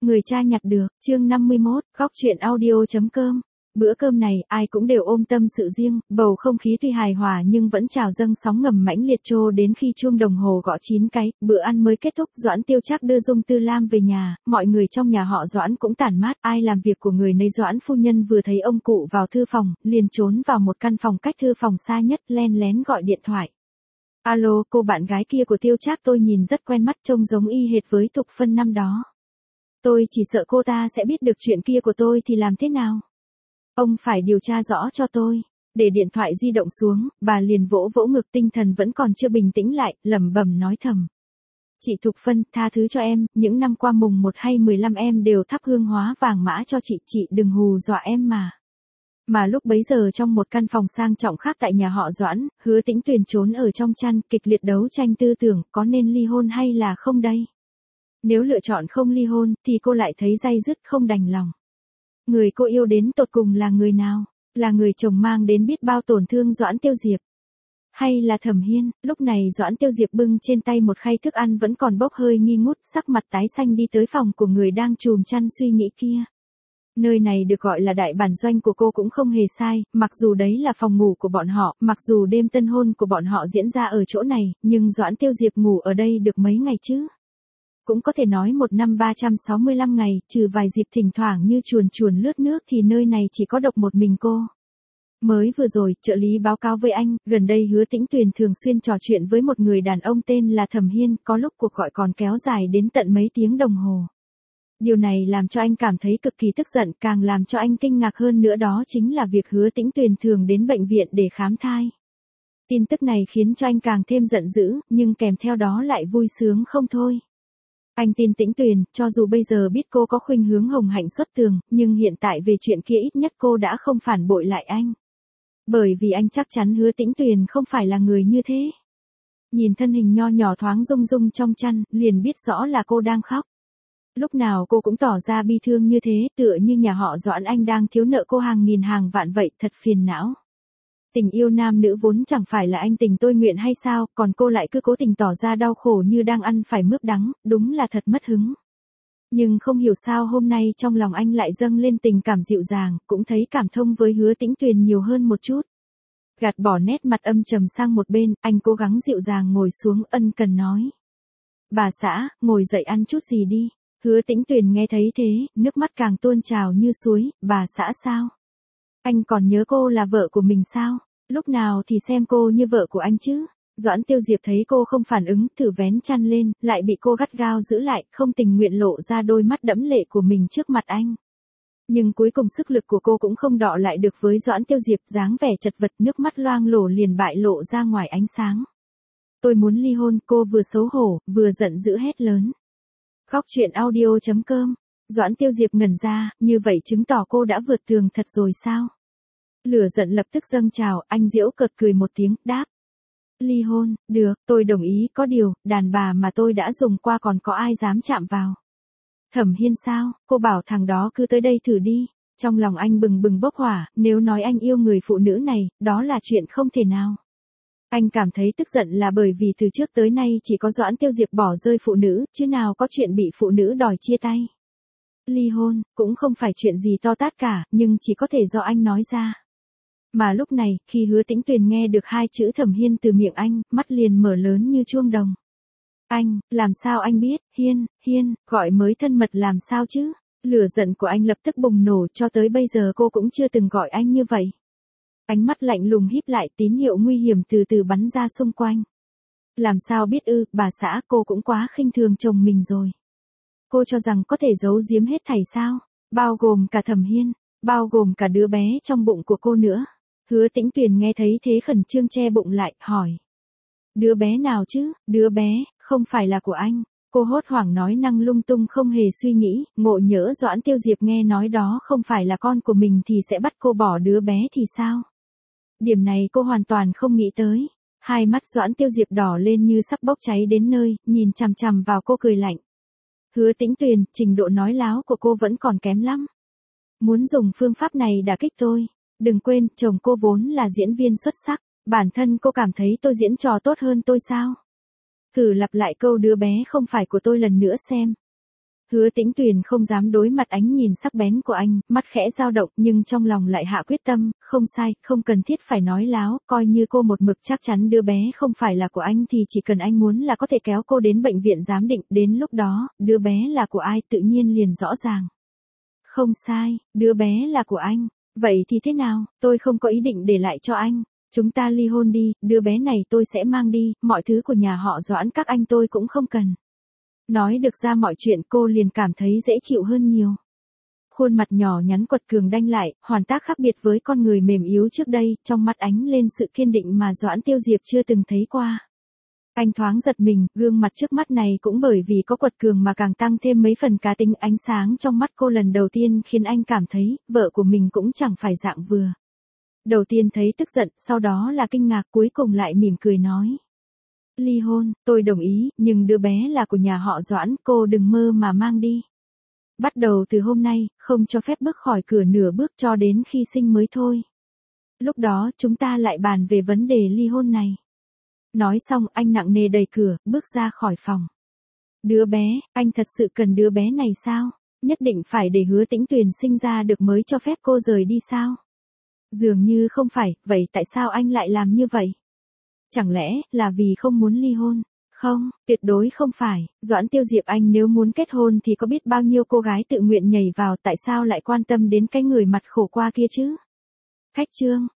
Người cha nhặt được, chương 51, góc chuyện audio.com. Bữa cơm này, ai cũng đều ôm tâm sự riêng, bầu không khí tuy hài hòa nhưng vẫn trào dâng sóng ngầm mãnh liệt trô đến khi chuông đồng hồ gõ 9 cái, bữa ăn mới kết thúc. Doãn Tiêu Trác đưa Dung Tư Lam về nhà, mọi người trong nhà họ Doãn cũng tản mát, ai làm việc của người nấy. Doãn phu nhân vừa thấy ông cụ vào thư phòng, liền trốn vào một căn phòng cách thư phòng xa nhất, len lén gọi điện thoại. Alo, cô bạn gái kia của Tiêu Trác tôi nhìn rất quen mắt, trông giống y hệt với Thục Phân năm đó. Tôi chỉ sợ cô ta sẽ biết được chuyện kia của tôi thì làm thế nào? Ông phải điều tra rõ cho tôi. Để điện thoại di động xuống, bà liền vỗ vỗ ngực, tinh thần vẫn còn chưa bình tĩnh lại, lẩm bẩm nói thầm. Chị Thục Phân, tha thứ cho em, những năm qua mùng 1 hay 15 em đều thắp hương hóa vàng mã cho chị đừng hù dọa em mà. Mà lúc bấy giờ trong một căn phòng sang trọng khác tại nhà họ Doãn, Hứa Tĩnh Tuyền trốn ở trong chăn, kịch liệt đấu tranh tư tưởng, có nên ly hôn hay là không đây? Nếu lựa chọn không ly hôn, thì cô lại thấy day dứt không đành lòng. Người cô yêu đến tột cùng là người nào? Là người chồng mang đến biết bao tổn thương Doãn Tiêu Diệp? Hay là Thẩm Hiên? Lúc này Doãn Tiêu Diệp bưng trên tay một khay thức ăn vẫn còn bốc hơi nghi ngút, sắc mặt tái xanh đi tới phòng của người đang chùm chăn suy nghĩ kia. Nơi này được gọi là đại bản doanh của cô cũng không hề sai, mặc dù đấy là phòng ngủ của bọn họ, mặc dù đêm tân hôn của bọn họ diễn ra ở chỗ này, nhưng Doãn Tiêu Diệp ngủ ở đây được mấy ngày chứ? Cũng có thể nói một năm 365 ngày, trừ vài dịp thỉnh thoảng như chuồn chuồn lướt nước thì nơi này chỉ có độc một mình cô. Mới vừa rồi, trợ lý báo cáo với anh, gần đây Hứa Tĩnh Tuyền thường xuyên trò chuyện với một người đàn ông tên là Thẩm Hiên, có lúc cuộc gọi còn kéo dài đến tận mấy tiếng đồng hồ. Điều này làm cho anh cảm thấy cực kỳ tức giận, càng làm cho anh kinh ngạc hơn nữa đó chính là việc Hứa Tĩnh Tuyền thường đến bệnh viện để khám thai. Tin tức này khiến cho anh càng thêm giận dữ, nhưng kèm theo đó lại vui sướng không thôi. Anh tin Tĩnh Tuyền, cho dù bây giờ biết cô có khuynh hướng hồng hạnh xuất tường, nhưng hiện tại về chuyện kia ít nhất cô đã không phản bội lại anh. Bởi vì anh chắc chắn Hứa Tĩnh Tuyền không phải là người như thế. Nhìn thân hình nho nhỏ thoáng rung rung trong chăn, liền biết rõ là cô đang khóc. Lúc nào cô cũng tỏ ra bi thương như thế, tựa như nhà họ Doãn anh đang thiếu nợ cô hàng nghìn hàng vạn vậy, thật phiền não. Tình yêu nam nữ vốn chẳng phải là anh tình tôi nguyện hay sao, còn cô lại cứ cố tình tỏ ra đau khổ như đang ăn phải mướp đắng, đúng là thật mất hứng. Nhưng không hiểu sao hôm nay trong lòng anh lại dâng lên tình cảm dịu dàng, cũng thấy cảm thông với Hứa Tĩnh Tuyền nhiều hơn một chút. Gạt bỏ nét mặt âm trầm sang một bên, anh cố gắng dịu dàng ngồi xuống, ân cần nói. Bà xã, ngồi dậy ăn chút gì đi. Hứa Tĩnh Tuyền nghe thấy thế, nước mắt càng tuôn trào như suối. Bà xã sao? Anh còn nhớ cô là vợ của mình sao? Lúc nào thì xem cô như vợ của anh chứ? Doãn Tiêu Diệp thấy cô không phản ứng, thử vén chăn lên, lại bị cô gắt gao giữ lại, không tình nguyện lộ ra đôi mắt đẫm lệ của mình trước mặt anh. Nhưng cuối cùng sức lực của cô cũng không đọ lại được với Doãn Tiêu Diệp, dáng vẻ chật vật, nước mắt loang lổ liền bại lộ ra ngoài ánh sáng. Tôi muốn ly hôn, cô vừa xấu hổ, vừa giận dữ hét lớn. Góc chuyện audio.com. Doãn Tiêu Diệp ngẩn ra, như vậy chứng tỏ cô đã vượt tường thật rồi sao? Lửa giận lập tức dâng trào, anh giễu cợt cười một tiếng, đáp. Ly hôn, được, tôi đồng ý, có điều, đàn bà mà tôi đã dùng qua còn có ai dám chạm vào. Thẩm Hiên sao, cô bảo thằng đó cứ tới đây thử đi. Trong lòng anh bừng bừng bốc hỏa, nếu nói anh yêu người phụ nữ này, đó là chuyện không thể nào. Anh cảm thấy tức giận là bởi vì từ trước tới nay chỉ có Doãn Tiêu Diệp bỏ rơi phụ nữ, chứ nào có chuyện bị phụ nữ đòi chia tay. Ly hôn, cũng không phải chuyện gì to tát cả, nhưng chỉ có thể do anh nói ra. Mà lúc này, khi Hứa Tĩnh Tuyền nghe được hai chữ Thẩm Hiên từ miệng anh, mắt liền mở lớn như chuông đồng. Anh, làm sao anh biết, Hiên, gọi mới thân mật làm sao chứ? Lửa giận của anh lập tức bùng nổ, cho tới bây giờ cô cũng chưa từng gọi anh như vậy. Ánh mắt lạnh lùng híp lại, tín hiệu nguy hiểm từ từ bắn ra xung quanh. Làm sao biết ư, bà xã, cô cũng quá khinh thường chồng mình rồi. Cô cho rằng có thể giấu giếm hết thảy sao? Bao gồm cả Thẩm Hiên, bao gồm cả đứa bé trong bụng của cô nữa. Hứa Tĩnh Tuyền nghe thấy thế khẩn trương che bụng lại, hỏi. Đứa bé nào chứ, đứa bé, không phải là của anh. Cô hốt hoảng nói năng lung tung không hề suy nghĩ, ngộ nhỡ Doãn Tiêu Diệp nghe nói đó không phải là con của mình thì sẽ bắt cô bỏ đứa bé thì sao? Điểm này cô hoàn toàn không nghĩ tới. Hai mắt Doãn Tiêu Diệp đỏ lên như sắp bốc cháy đến nơi, nhìn chằm chằm vào cô cười lạnh. Hứa Tĩnh Tuyền, trình độ nói láo của cô vẫn còn kém lắm. Muốn dùng phương pháp này đả kích tôi. Đừng quên, chồng cô vốn là diễn viên xuất sắc. Bản thân cô cảm thấy tôi diễn trò tốt hơn tôi sao? Thử lặp lại câu đứa bé không phải của tôi lần nữa xem. Hứa Tĩnh Tuyền không dám đối mặt ánh nhìn sắc bén của anh, mắt khẽ dao động nhưng trong lòng lại hạ quyết tâm, không sai, không cần thiết phải nói láo, coi như cô một mực chắc chắn đứa bé không phải là của anh thì chỉ cần anh muốn là có thể kéo cô đến bệnh viện giám định, đến lúc đó, đứa bé là của ai tự nhiên liền rõ ràng. Không sai, đứa bé là của anh, vậy thì thế nào, tôi không có ý định để lại cho anh. Chúng ta ly hôn đi, đứa bé này tôi sẽ mang đi, mọi thứ của nhà họ Doãn các anh tôi cũng không cần. Nói được ra mọi chuyện cô liền cảm thấy dễ chịu hơn nhiều. Khuôn mặt nhỏ nhắn quật cường đanh lại, hoàn tác khác biệt với con người mềm yếu trước đây, trong mắt ánh lên sự kiên định mà Doãn Tiêu Diệp chưa từng thấy qua. Anh thoáng giật mình, gương mặt trước mắt này cũng bởi vì có quật cường mà càng tăng thêm mấy phần cá tính, ánh sáng trong mắt cô lần đầu tiên khiến anh cảm thấy, vợ của mình cũng chẳng phải dạng vừa. Đầu tiên thấy tức giận, sau đó là kinh ngạc, cuối cùng lại mỉm cười nói. Ly hôn, tôi đồng ý, nhưng đứa bé là của nhà họ Doãn, cô đừng mơ mà mang đi. Bắt đầu từ hôm nay, không cho phép bước khỏi cửa nửa bước cho đến khi sinh mới thôi. Lúc đó chúng ta lại bàn về vấn đề ly hôn này. Nói xong anh nặng nề đẩy cửa, bước ra khỏi phòng. Đứa bé, anh thật sự cần đứa bé này sao? Nhất định phải để Hứa Tĩnh Tuyền sinh ra được mới cho phép cô rời đi sao? Dường như không phải, vậy tại sao anh lại làm như vậy? Chẳng lẽ là vì không muốn ly hôn? Không, tuyệt đối không phải, Doãn Tiêu Diệp anh nếu muốn kết hôn thì có biết bao nhiêu cô gái tự nguyện nhảy vào, tại sao lại quan tâm đến cái người mặt khổ qua kia chứ? Khách trương,